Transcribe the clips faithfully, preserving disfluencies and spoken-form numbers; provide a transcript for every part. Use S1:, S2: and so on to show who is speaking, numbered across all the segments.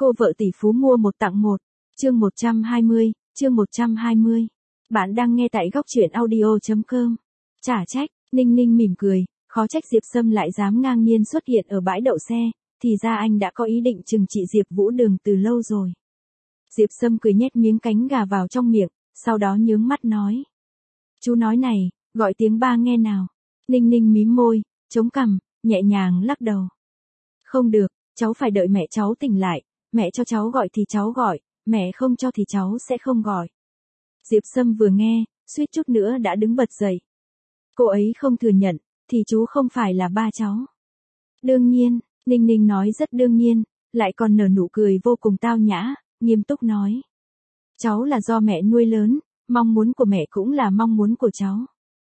S1: Cô vợ tỷ phú mua một tặng một. Chương một trăm hai mươi, chương một trăm hai mươi. Bạn đang nghe tại góc truyện audio chấm com. Chả trách, Ninh Ninh mỉm cười, khó trách Diệp Sâm lại dám ngang nhiên xuất hiện ở bãi đậu xe, thì ra anh đã có ý định trừng trị Diệp Vũ Đường từ lâu rồi. Diệp Sâm cười nhét miếng cánh gà vào trong miệng, sau đó nhướng mắt nói. Chú nói này, gọi tiếng ba nghe nào. Ninh Ninh mím môi, chống cằm, nhẹ nhàng lắc đầu. Không được, cháu phải đợi mẹ cháu tỉnh lại, mẹ cho cháu gọi thì cháu gọi, mẹ không cho thì cháu sẽ không gọi. Diệp Sâm vừa nghe, suýt chút nữa đã đứng bật dậy. Cô ấy không thừa nhận, thì chú không phải là ba cháu. Đương nhiên, Ninh Ninh nói rất đương nhiên, lại còn nở nụ cười vô cùng tao nhã, nghiêm túc nói. Cháu là do mẹ nuôi lớn, mong muốn của mẹ cũng là mong muốn của cháu.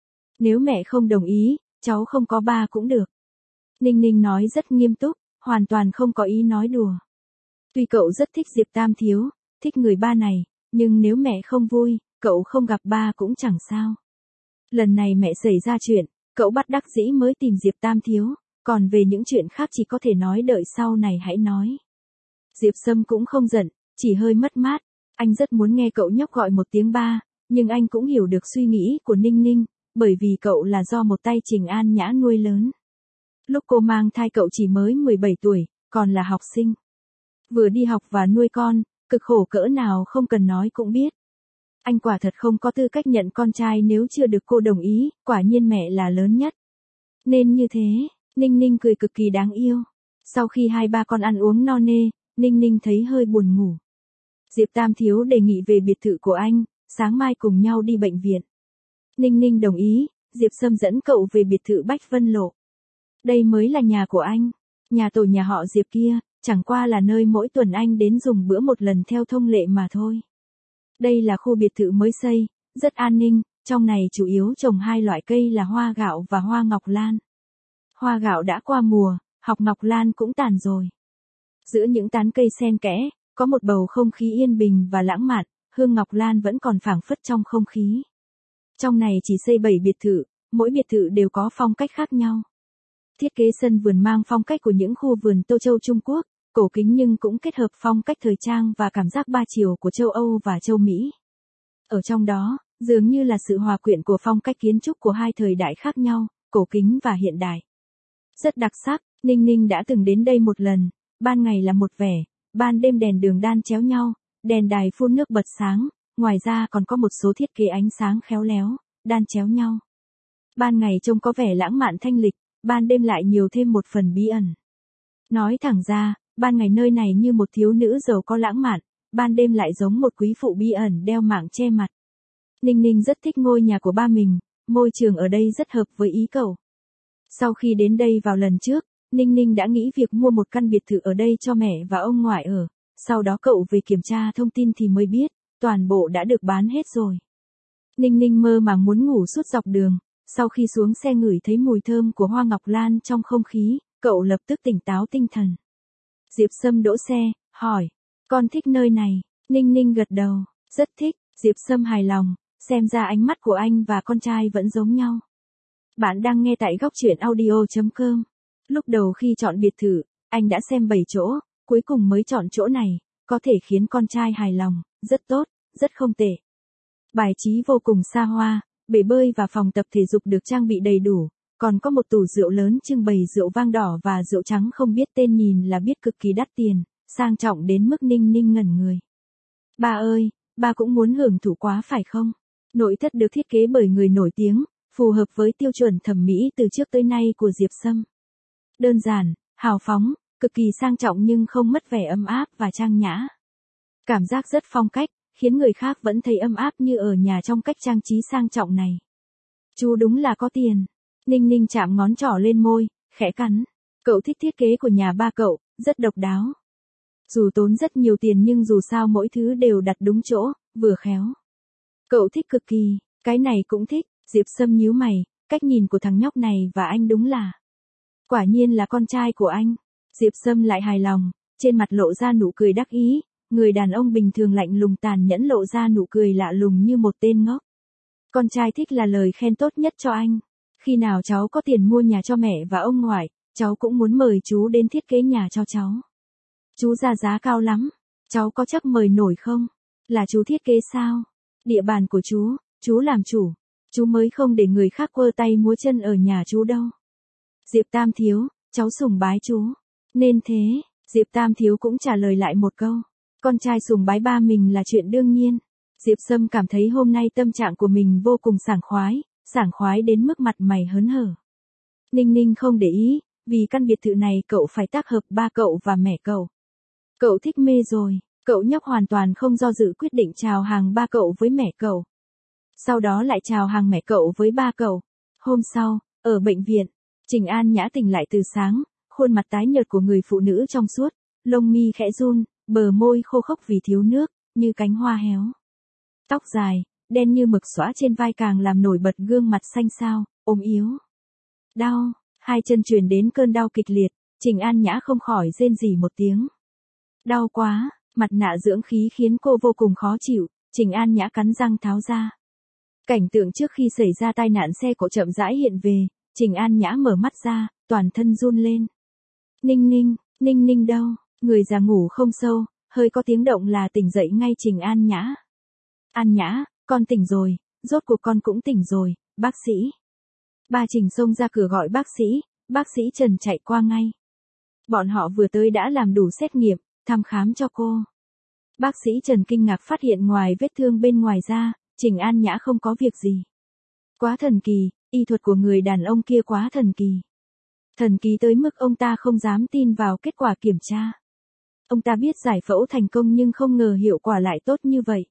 S1: Nếu mẹ không đồng ý, cháu không có ba cũng được. Ninh Ninh nói rất nghiêm túc, hoàn toàn không có ý nói đùa. Tuy cậu rất thích Diệp Tam Thiếu, thích người ba này, nhưng nếu mẹ không vui, cậu không gặp ba cũng chẳng sao. Lần này mẹ xảy ra chuyện, cậu bắt đắc dĩ mới tìm Diệp Tam Thiếu, còn về những chuyện khác chỉ có thể nói đợi sau này hãy nói. Diệp Sâm cũng không giận, chỉ hơi mất mát, anh rất muốn nghe cậu nhóc gọi một tiếng ba, nhưng anh cũng hiểu được suy nghĩ của Ninh Ninh, bởi vì cậu là do một tay Trình An Nhã nuôi lớn. Lúc cô mang thai cậu chỉ mới mười bảy tuổi, còn là học sinh. Vừa đi học và nuôi con, cực khổ cỡ nào không cần nói cũng biết. Anh quả thật không có tư cách nhận con trai nếu chưa được cô đồng ý, quả nhiên mẹ là lớn nhất. Nên như thế, Ninh Ninh cười cực kỳ đáng yêu. Sau khi hai ba con ăn uống no nê, Ninh Ninh thấy hơi buồn ngủ. Diệp Tam Thiếu đề nghị về biệt thự của anh, sáng mai cùng nhau đi bệnh viện. Ninh Ninh đồng ý, Diệp Sâm dẫn cậu về biệt thự Bách Vân Lộ. Đây mới là nhà của anh, nhà tổ nhà họ Diệp kia, chẳng qua là nơi mỗi tuần anh đến dùng bữa một lần theo thông lệ mà thôi. Đây là khu biệt thự mới xây, rất an ninh, trong này chủ yếu trồng hai loại cây là hoa gạo và hoa ngọc lan. Hoa gạo đã qua mùa, học ngọc lan cũng tàn rồi. Giữa những tán cây xen kẽ, có một bầu không khí yên bình và lãng mạn, hương ngọc lan vẫn còn phảng phất trong không khí. Trong này chỉ xây bảy biệt thự, mỗi biệt thự đều có phong cách khác nhau. Thiết kế sân vườn mang phong cách của những khu vườn Tô Châu Trung Quốc, cổ kính nhưng cũng kết hợp phong cách thời trang và cảm giác ba chiều của châu Âu và châu Mỹ. Ở trong đó, dường như là sự hòa quyện của phong cách kiến trúc của hai thời đại khác nhau, cổ kính và hiện đại. Rất đặc sắc, Ninh Ninh đã từng đến đây một lần, ban ngày là một vẻ, ban đêm đèn đường đan chéo nhau, đèn đài phun nước bật sáng, ngoài ra còn có một số thiết kế ánh sáng khéo léo, đan chéo nhau. Ban ngày trông có vẻ lãng mạn thanh lịch, ban đêm lại nhiều thêm một phần bí ẩn. Nói thẳng ra, ban ngày nơi này như một thiếu nữ giàu có lãng mạn, ban đêm lại giống một quý phụ bí ẩn đeo mạng che mặt. Ninh Ninh rất thích ngôi nhà của ba mình, môi trường ở đây rất hợp với ý cậu. Sau khi đến đây vào lần trước, Ninh Ninh đã nghĩ việc mua một căn biệt thự ở đây cho mẹ và ông ngoại ở, sau đó cậu về kiểm tra thông tin thì mới biết, toàn bộ đã được bán hết rồi. Ninh Ninh mơ màng muốn ngủ suốt dọc đường, sau khi xuống xe ngửi thấy mùi thơm của hoa ngọc lan trong không khí, cậu lập tức tỉnh táo tinh thần. Diệp Sâm đỗ xe, hỏi, con thích nơi này, Ninh Ninh gật đầu, rất thích, Diệp Sâm hài lòng, xem ra ánh mắt của anh và con trai vẫn giống nhau. Bạn đang nghe tại góc truyện audio chấm com. Lúc đầu khi chọn biệt thự, anh đã xem bảy chỗ, cuối cùng mới chọn chỗ này, có thể khiến con trai hài lòng, rất tốt, rất không tệ. Bài trí vô cùng xa hoa, bể bơi và phòng tập thể dục được trang bị đầy đủ, còn có một tủ rượu lớn trưng bày rượu vang đỏ và rượu trắng không biết tên nhìn là biết cực kỳ đắt tiền, sang trọng đến mức Ninh Ninh ngẩn người. Ba ơi, ba cũng muốn hưởng thụ quá phải không? Nội thất được thiết kế bởi người nổi tiếng, phù hợp với tiêu chuẩn thẩm mỹ từ trước tới nay của Diệp Sâm. Đơn giản, hào phóng, cực kỳ sang trọng nhưng không mất vẻ ấm áp và trang nhã. Cảm giác rất phong cách, khiến người khác vẫn thấy ấm áp như ở nhà trong cách trang trí sang trọng này. Chú đúng là có tiền. Ninh Ninh chạm ngón trỏ lên môi, khẽ cắn. Cậu thích thiết kế của nhà ba cậu, rất độc đáo. Dù tốn rất nhiều tiền nhưng dù sao mỗi thứ đều đặt đúng chỗ, vừa khéo. Cậu thích cực kỳ, cái này cũng thích, Diệp Sâm nhíu mày, cách nhìn của thằng nhóc này và anh đúng là. Quả nhiên là con trai của anh. Diệp Sâm lại hài lòng, trên mặt lộ ra nụ cười đắc ý, người đàn ông bình thường lạnh lùng tàn nhẫn lộ ra nụ cười lạ lùng như một tên ngốc. Con trai thích là lời khen tốt nhất cho anh. Khi nào cháu có tiền mua nhà cho mẹ và ông ngoại, cháu cũng muốn mời chú đến thiết kế nhà cho cháu. Chú ra giá cao lắm. Cháu có chấp mời nổi không? Là chú thiết kế sao? Địa bàn của chú, chú làm chủ. Chú mới không để người khác quơ tay múa chân ở nhà chú đâu. Diệp Tam Thiếu, cháu sùng bái chú. Nên thế, Diệp Tam Thiếu cũng trả lời lại một câu. Con trai sùng bái ba mình là chuyện đương nhiên. Diệp Sâm cảm thấy hôm nay tâm trạng của mình vô cùng sảng khoái, sảng khoái đến mức mặt mày hớn hở. Ninh Ninh không để ý, vì căn biệt thự này cậu phải tác hợp ba cậu và mẹ cậu. Cậu thích mê rồi, cậu nhóc hoàn toàn không do dự quyết định chào hàng ba cậu với mẹ cậu. Sau đó lại chào hàng mẹ cậu với ba cậu. Hôm sau, ở bệnh viện, Trình An Nhã tỉnh lại từ sáng, khuôn mặt tái nhợt của người phụ nữ trong suốt, lông mi khẽ run, bờ môi khô khốc vì thiếu nước, như cánh hoa héo. Tóc dài, đen như mực xõa trên vai càng làm nổi bật gương mặt xanh xao, ốm yếu. Đau, hai chân truyền đến cơn đau kịch liệt, Trình An Nhã không khỏi rên rỉ một tiếng. Đau quá, mặt nạ dưỡng khí khiến cô vô cùng khó chịu, Trình An Nhã cắn răng tháo ra. Cảnh tượng trước khi xảy ra tai nạn xe cộ chậm rãi hiện về, Trình An Nhã mở mắt ra, toàn thân run lên. Ninh Ninh, Ninh Ninh đâu? Người già ngủ không sâu, hơi có tiếng động là tỉnh dậy ngay Trình An Nhã. An Nhã, con tỉnh rồi, rốt cuộc con cũng tỉnh rồi, bác sĩ. Ba Trình xông ra cửa gọi bác sĩ, bác sĩ Trần chạy qua ngay. Bọn họ vừa tới đã làm đủ xét nghiệm, thăm khám cho cô. Bác sĩ Trần kinh ngạc phát hiện ngoài vết thương bên ngoài da, Trình An Nhã không có việc gì. Quá thần kỳ, y thuật của người đàn ông kia quá thần kỳ. Thần kỳ tới mức ông ta không dám tin vào kết quả kiểm tra. Ông ta biết giải phẫu thành công nhưng không ngờ hiệu quả lại tốt như vậy.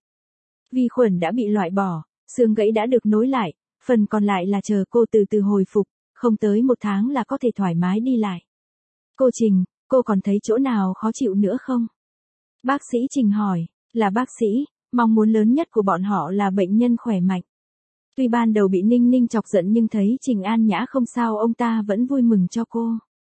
S1: Vi khuẩn đã bị loại bỏ, xương gãy đã được nối lại, phần còn lại là chờ cô từ từ hồi phục, không tới một tháng là có thể thoải mái đi lại. Cô Trình, cô còn thấy chỗ nào khó chịu nữa không? Bác sĩ Trình hỏi, là bác sĩ, mong muốn lớn nhất của bọn họ là bệnh nhân khỏe mạnh. Tuy ban đầu bị Ninh Ninh chọc giận nhưng thấy Trình An Nhã không sao ông ta vẫn vui mừng cho cô.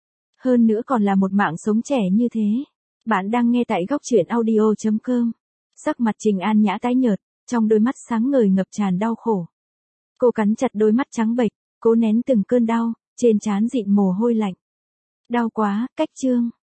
S1: Hơn nữa còn là một mạng sống trẻ như thế. Bạn đang nghe tại góc truyện audio chấm com. Sắc mặt Trình An Nhã tái nhợt, trong đôi mắt sáng ngời ngập tràn đau khổ. Cô cắn chặt đôi mắt trắng bệch, cố nén từng cơn đau, trên trán dịn mồ hôi lạnh. Đau quá, cách chương.